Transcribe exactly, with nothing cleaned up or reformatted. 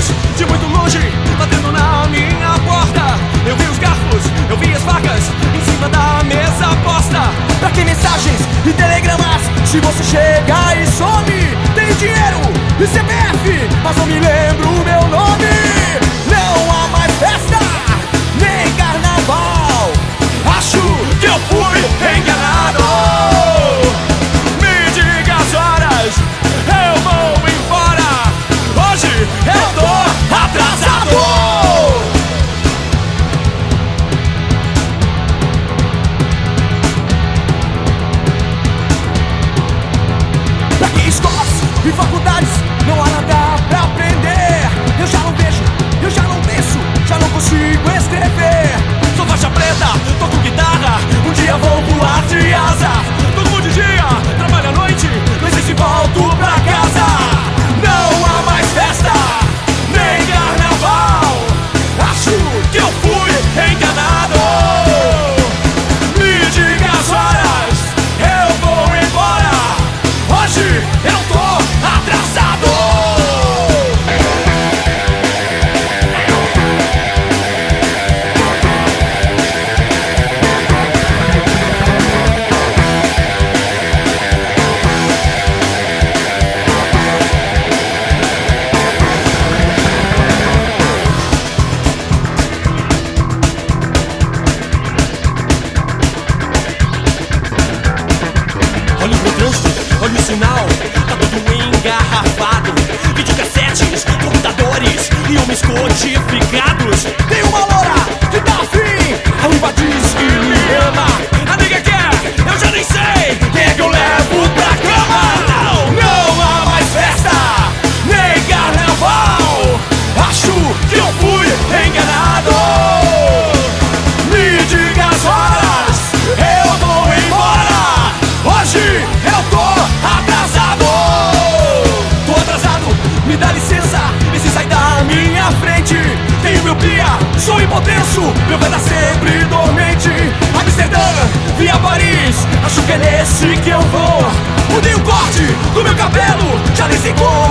luz de muito longe batendo na minha porta. Eu vi os garfos, eu vi as facas em cima da mesa posta. Pra que mensagens e telegramas se você chega e some? Tenho dinheiro e C P F, mas não me lembro o meu nome. Não há mais festa, nem carnaval. Acho que eu fui enganado. Me diga as horas, eu vou embora. Hoje eu tô atrasado. Pra que escolas e faculdades não há nada pra aprender? Eu já não vejo, eu já não penso, já não consigo escrever. Sou faixa preta, toco guitarra, um dia vou voar de asa. Durmo de dia, trabalho à noite, não sei se volto pra casa. Não há mais festa, nem carnaval. Acho que eu fui enganado. Me diga as horas, eu vou embora. Hoje eu tô atrasado. Olha o trânsito, olha o sinal, tá tudo engarrafado. Videocassetes, computadores e homens codificados. Tem uma loura que dá fim, a uva diz que me ama. A nega quer, eu já nem sei quem é que eu levo pra cama. Não, não há mais festa, nem carnaval. Acho que eu fui enganado. Me diga as horas, eu vou embora. Hoje eu tô atrasado. Tô atrasado, me dá licença, vê se sai da minha frente. Tenho miopia, sou hipotenso, meu pé tá sempre dormente. Amsterdã, via Paris, acho que é nesse que eu vou. Mudei o corte do meu cabelo, já nem sei como